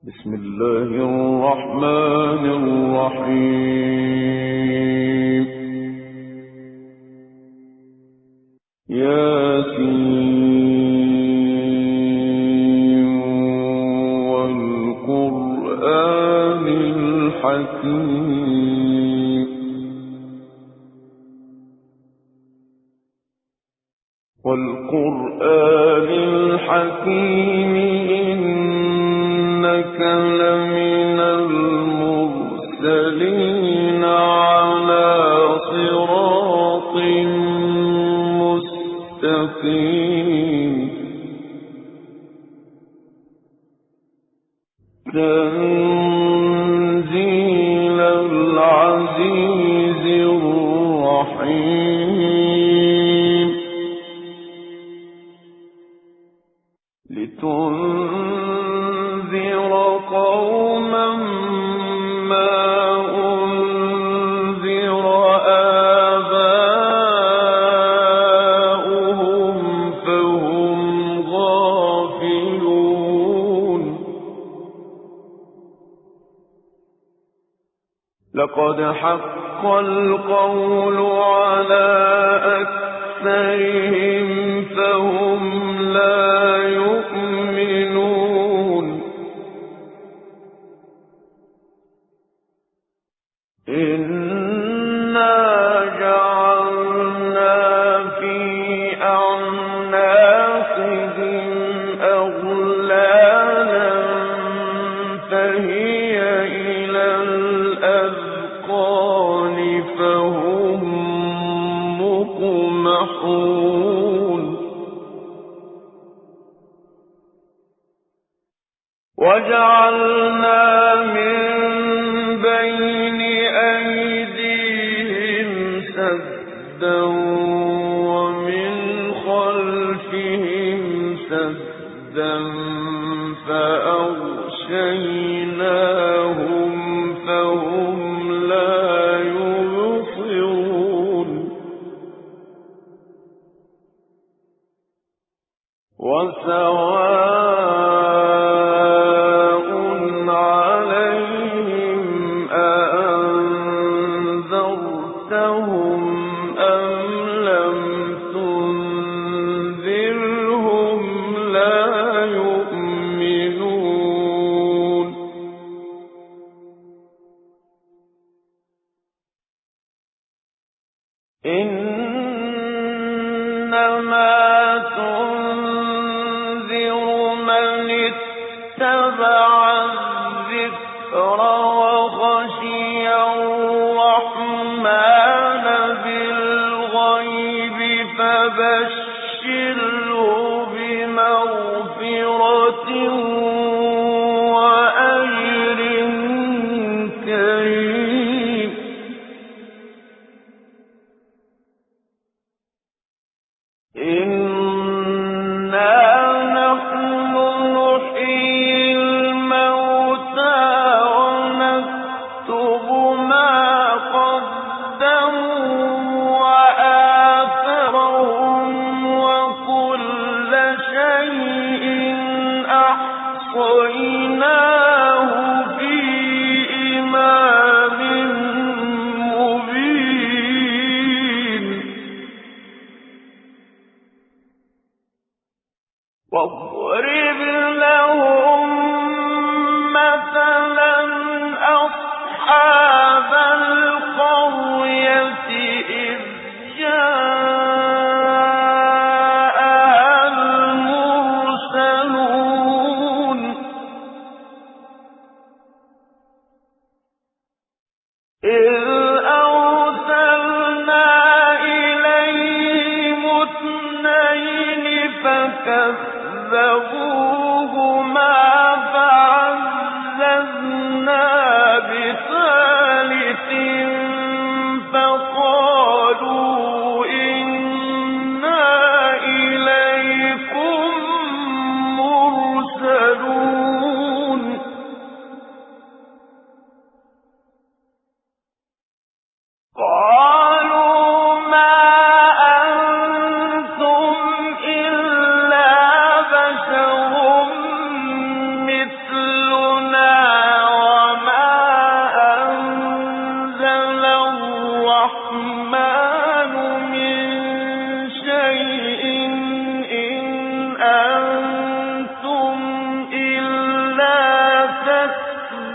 بسم الله الرحمن الرحيم. ياسين والقرآن الحكيم. والقرآن الحكيم إنك لمن المرسلين على صراط مستقيم. تنزيل العزيز الرحيم. لتنذر قوما ما أنذر آباؤهم فهم غافلون. لقد حق القول على أكثرهم فهم لا يؤمنون. إنا جعلنا في أعناقهم أغلالا فهي إلى الأذقان فهم مقمحون. وجعلنا من بين أيديهم سدا ومن خلفهم سدا فأغشيناهم فهم لا يبصرون. وسواء عليهم أأنذرتهم أم لم تنذرهم لا يؤمنون.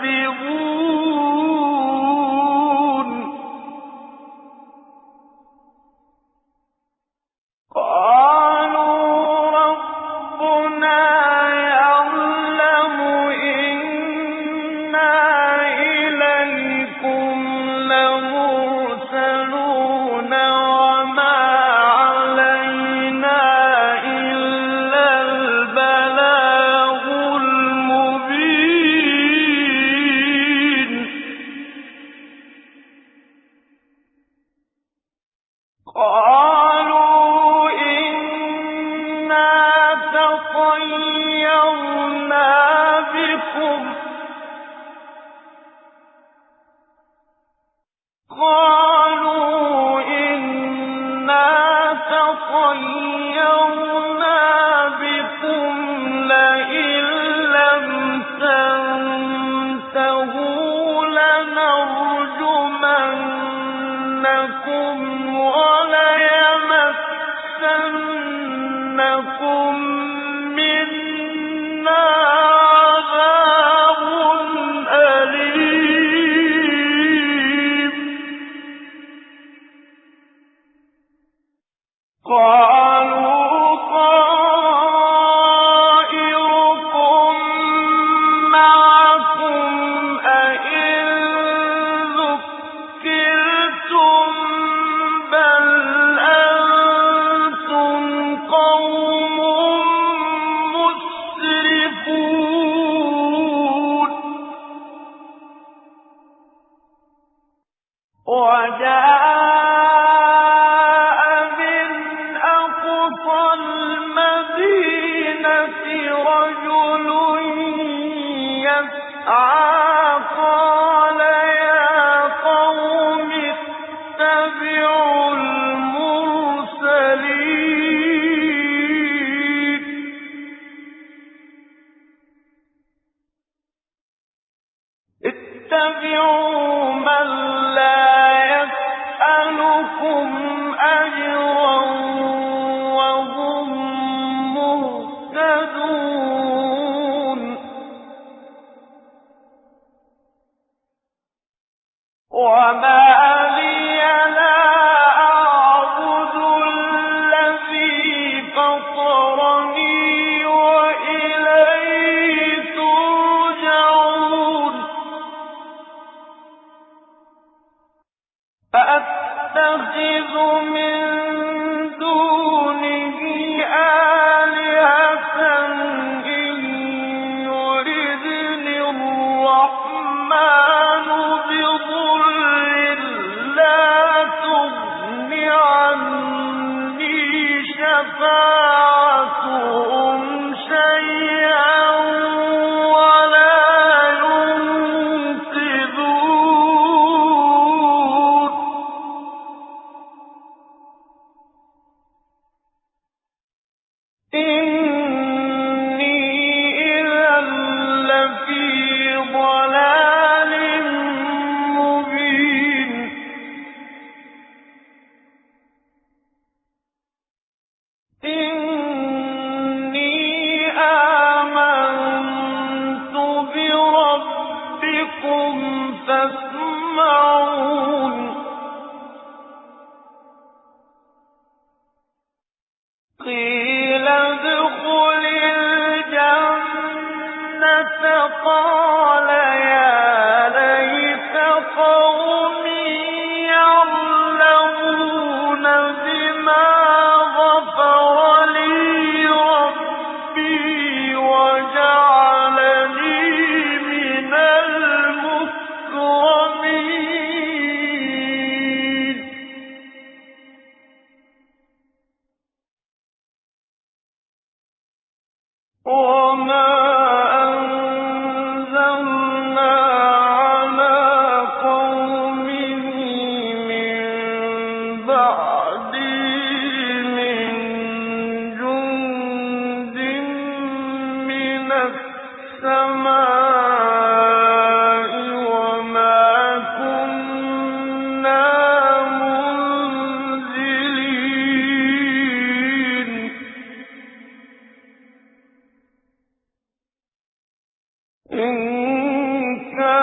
إن كان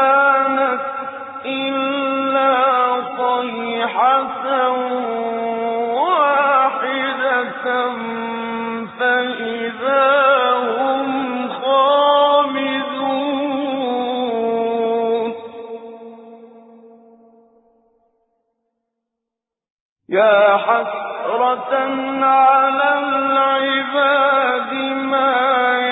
يا حسرة على العباد ما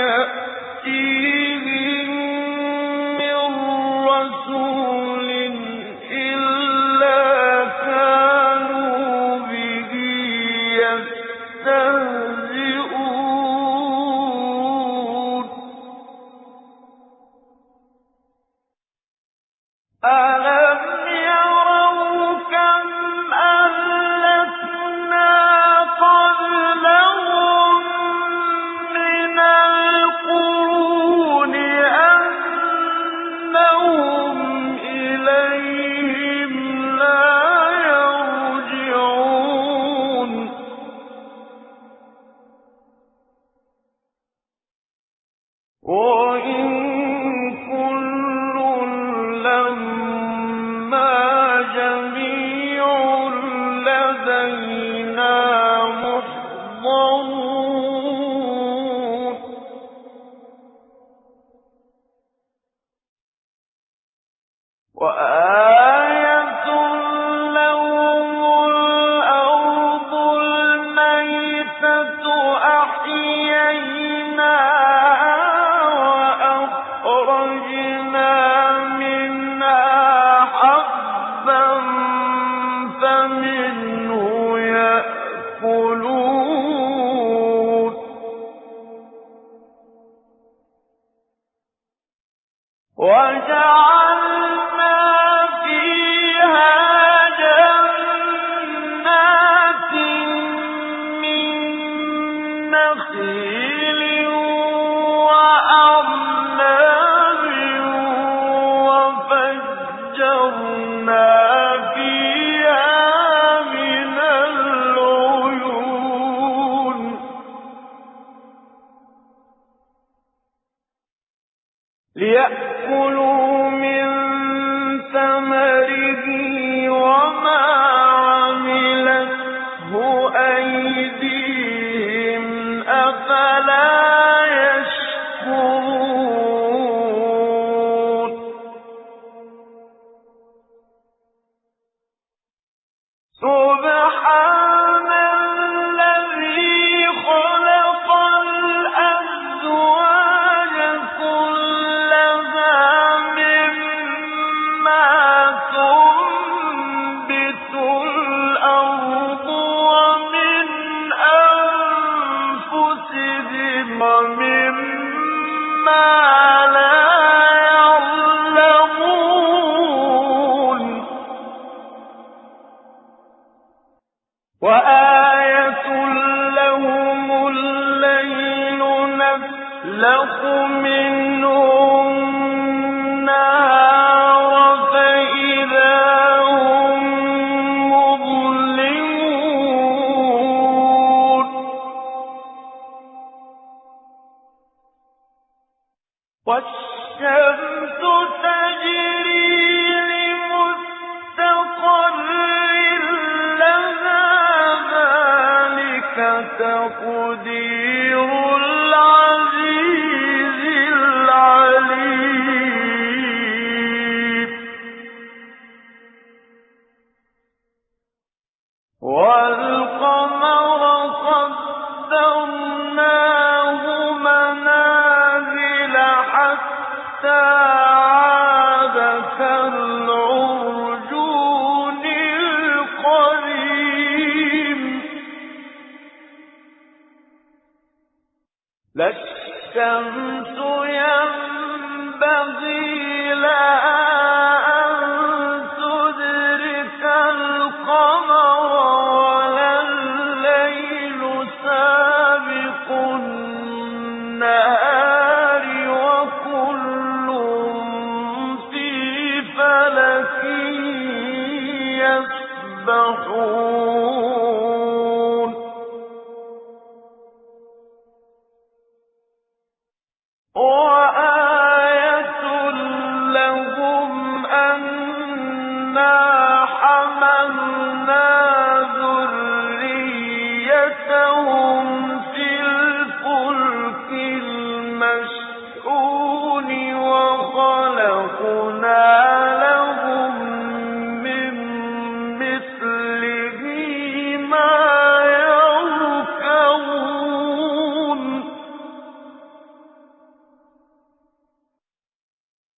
يأتيهم من رسول إلا كانوا به يستهزئون ألم يروا كم أهلكنا قبلهم من القرون أنهم إليهم لا يرجعون وإن كل لما جميع لدينا محضرون وآية لهم الأرض الميتة أحييناها وأخرجنا منها حبا فمنه يأكلون وجعلنا فيها جنات من نخيل وأعناب وفجرنا فيها من العيون ليأكلوا من ثمره وما عملته أيديهم أفلا يشكرون سبحان الذي خلق الأزواج كلها مما تنبت الأرض ومن أنفسهم ومما لا يعلمون وآية لهم الليل نسلخ منه النهار فإذا هم مظلمون والشمس تجري لمستقر لها ذلك تقدير العزيز العليم والقمر قدرناه منازل حتى عاد كالعرجون القديم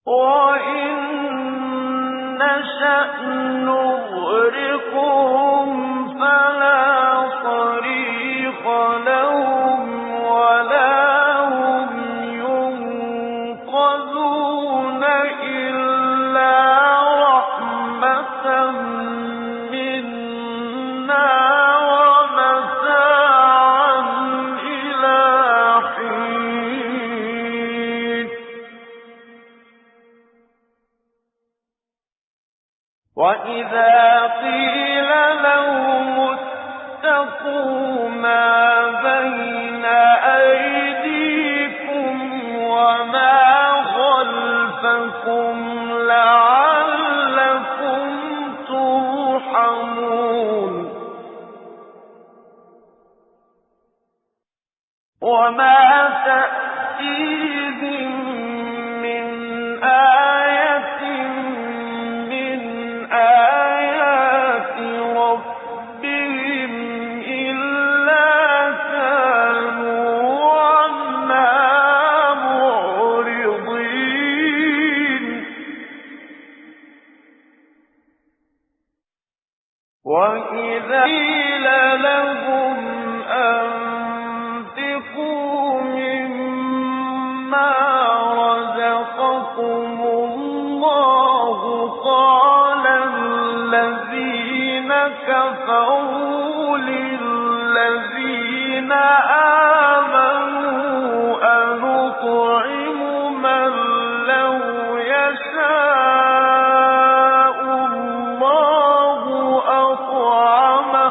وإن نشأ نغرقهم فلا صريخ لهم ولا هم ينقذون إلا رحمة منا ومتاعا إلى حين. وإذا قيل لهم اتقوا ما بين أيديكم وما خلفكم لعلكم ترحمون وما تأتيهم من آية من آيات ربهم إلا كانوا عنها معرضين. وإذا قيل لهم أنفقوا مما رزقكم الله قال الذين كفروا للذين آمنوا أنطعم من لو يشاء الله أطعمه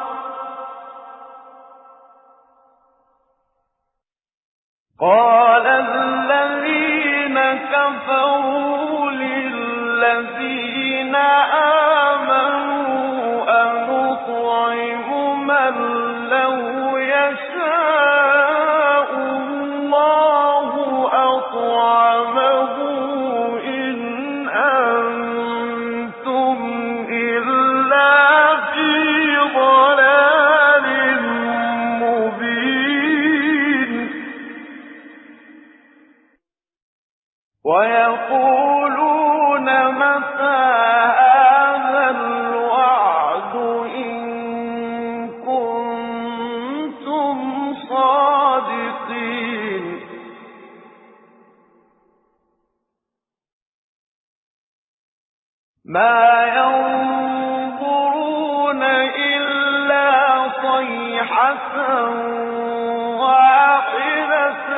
قال الذين كفروا للذين آمنوا أنطعم من لو يشاء الله أطعمه إن أنتم إلا في ضلال مبين. ويقولون متى هذا الوعد إن كنتم صادقين. ما ينظرون إلا صيحة واحدة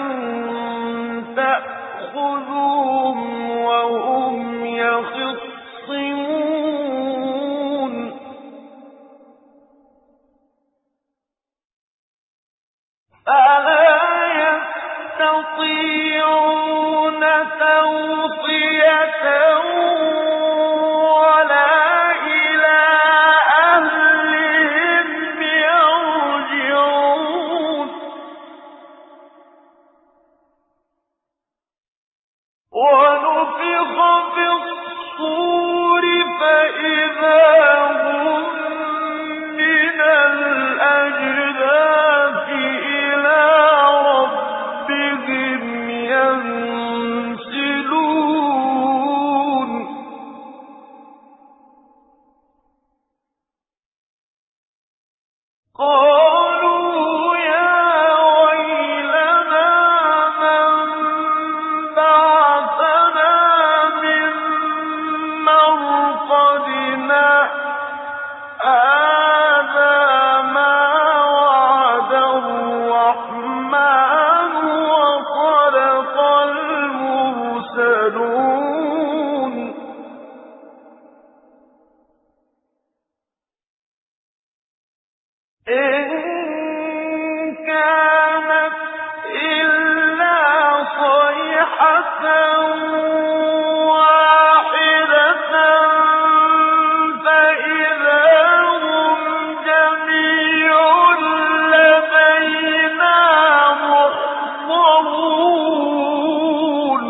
تأخذهم وهم يخصمون فلا يستطيعون توصية ولا إلى أهلهم يرجعون. ونفخ في الصور فإذا هم من الأجداث إلى ربهم ينسلون. قالوا يا ويلنا من بعثنا من مرقدنا هذا ما وعد الرحمن وصدق المرسلون. إن كانت إلا صيحة واحدة فإذا هم جميع لدينا محضرون.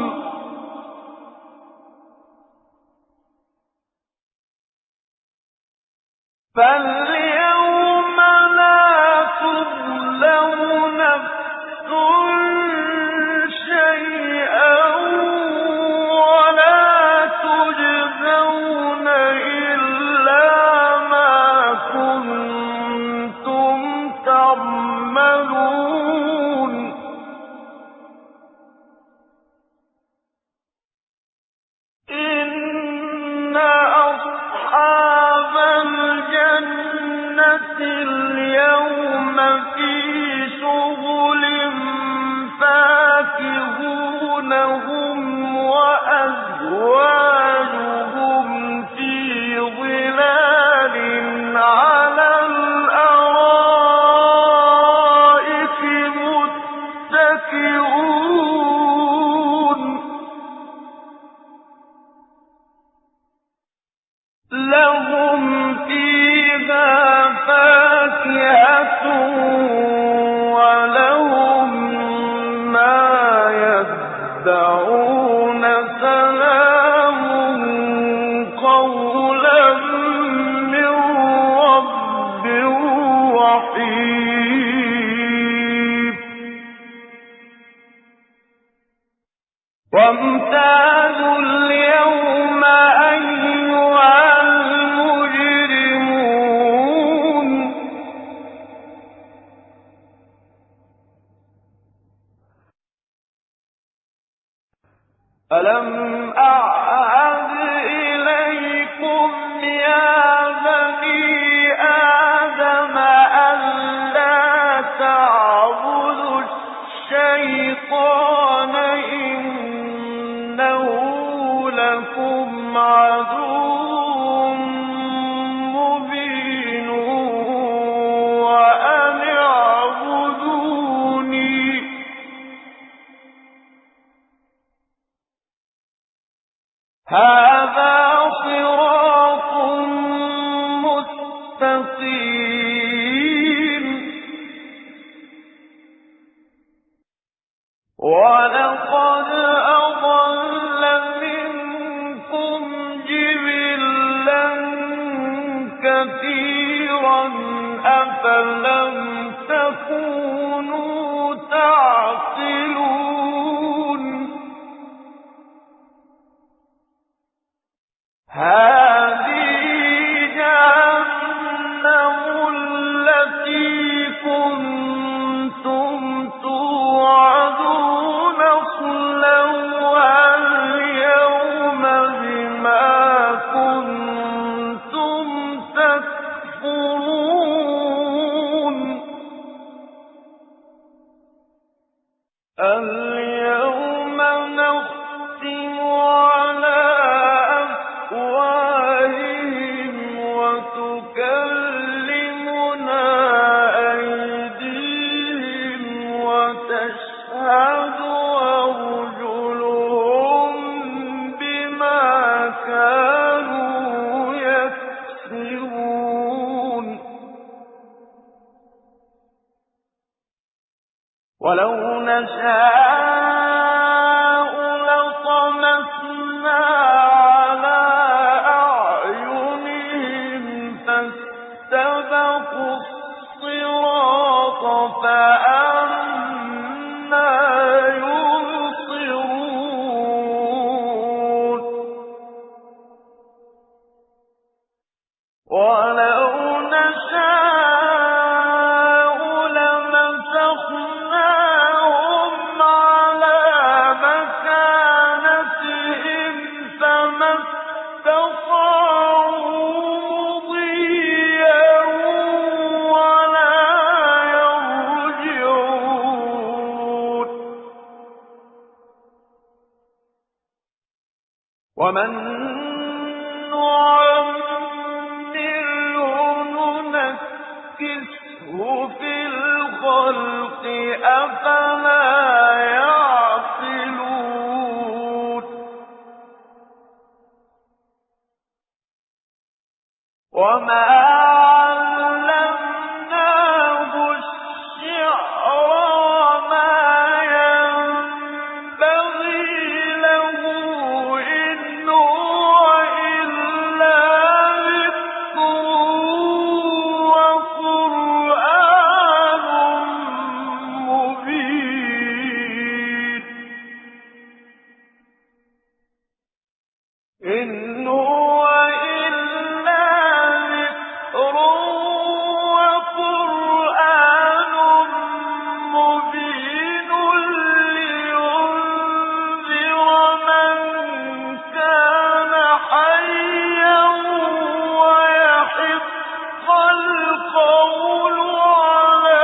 فاليوم لا تظلم نفس شيئا تجزون إلا ما كنتم تعملون إن أصحاب الجنة اليوم في شغل فاكهون هم وأزواجهم في ظلال على الأرائك متكئون لهم فيها فاكهة ولهم ما يدعون سلام قولا من رب رحيم وامتازوا اليوم أيها المجرمون ألم أعهد إليكم يا بني آدم ألا تعبدوا الشيطان إنه لكم عدو مبين وأن اعبدوني هذا صراط مستقيم ولقد أضل منكم جبلا كثيرا أفلم تكونوا تعقلون هذه جهنم التي كنتم توعدون اصلوها اليوم بما كنتم تكفرون اليوم نختم على أفواههم وتكلمنا أيديهم وتشهد أرجلهم بما كانوا يكسبون ولو نشاء لطمسنا على أعينهم فاستبقوا الصراط فأنى يبصرون ولو نشاء لمسخناهم على مكانتهم فما استطاعوا مضيا ولا يرجعون ومن ننكسه في الخلق أفلا يعقلون وما علمناه الشعر وما ينبغي له إن هو إلا ذكر وقرآن مبين إن هو إلا ذكر وقرآن مبين لينذر من كان حيا ويحق القول على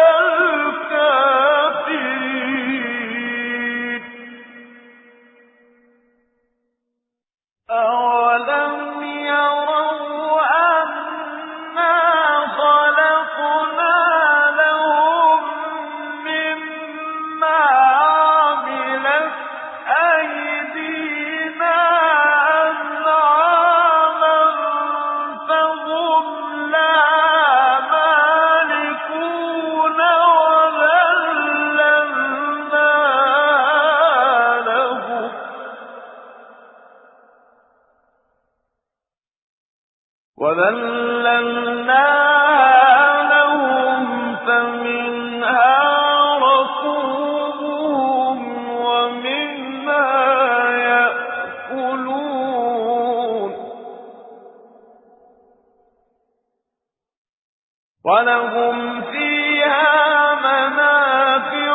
الكافرين أولم يروا أنا خلقنا لهم مما عملت أيدينا أنعاما فهم لها مالكون وذللناها لهم فمنها ركوبهم ومنها يأكلون ولهم فيها منافع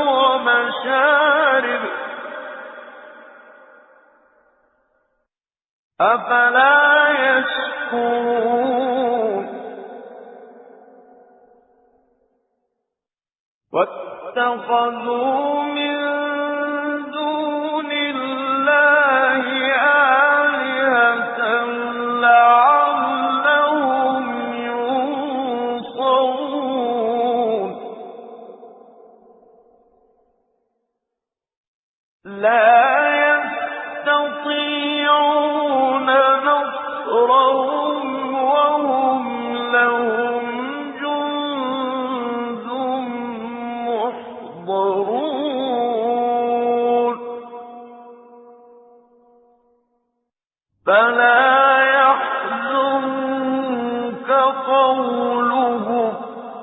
ومشارب أفلا يشكرون واتخذوا من دون الله آلهة لعلهم ينصرون لا يستطيعون نصرهم وهم لهم جند محضرون فلا يحزنك قولهم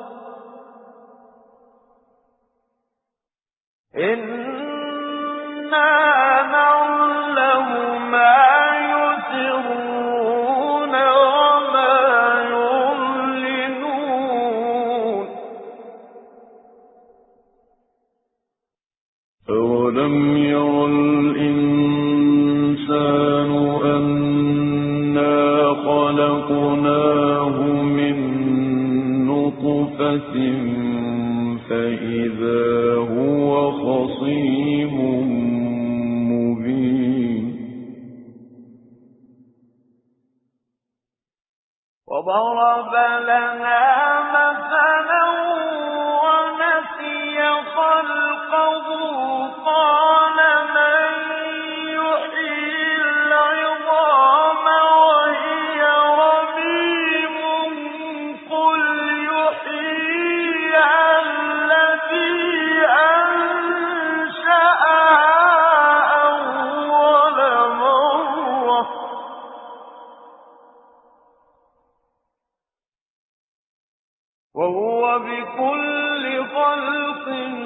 إنا نعلم ما يسرون وما يعلنون أولم ير الإنسان أنا خلقناه من نطفة فإذا هو خصيم مبين وضرب لنا مثلا ونسي خلقه قال من يحيي العظام وهي رميم قل يحييها الذي أنشأها أول مرة وهو بكل خلق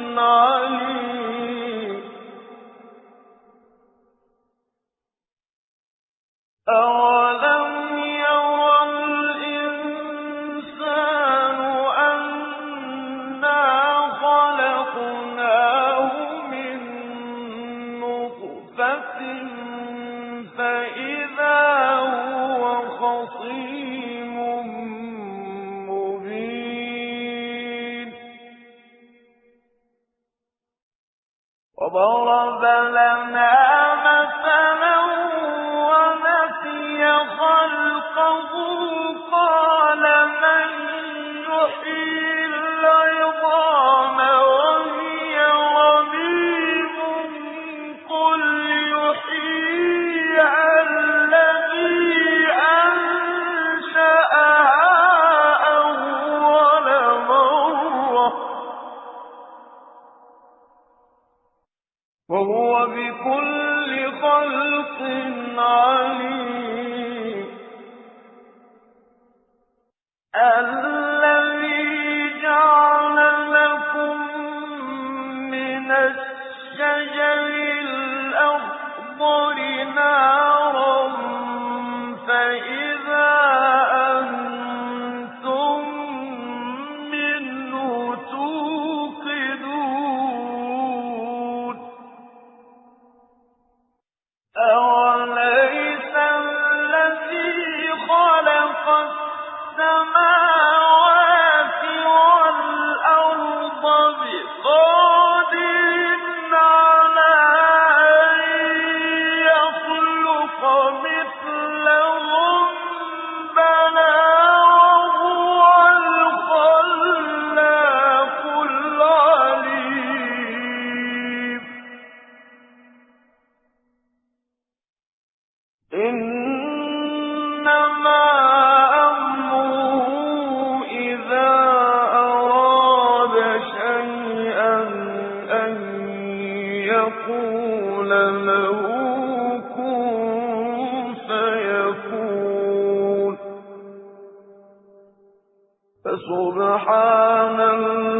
عليم أولم ير الإنسان أنا خلقناه من نطفة فإذا هو خصيم مبين وضرب لنا مثلا ونسي خلقه قال من يحيي العظام وهي رميم قل يحييها الذي أنشأها أول مرة وهو بكل خلق عليم السَّمَاوَاتِ وَالْأَرْضَ بِقَادِرٍ عَلَىٰ أَن يَخْلُقَ مِثْلَهُم ۚ بَلَىٰ وَهُوَ الْخَلَّاقُ الْعَلِيمُ إِنَّمَا أَمْرُهُ إِذَا أَرَادَ شَيْئًا أَن يَقُولَ لَهُ كُن فَيَكُونُ فَسُبْحَانَ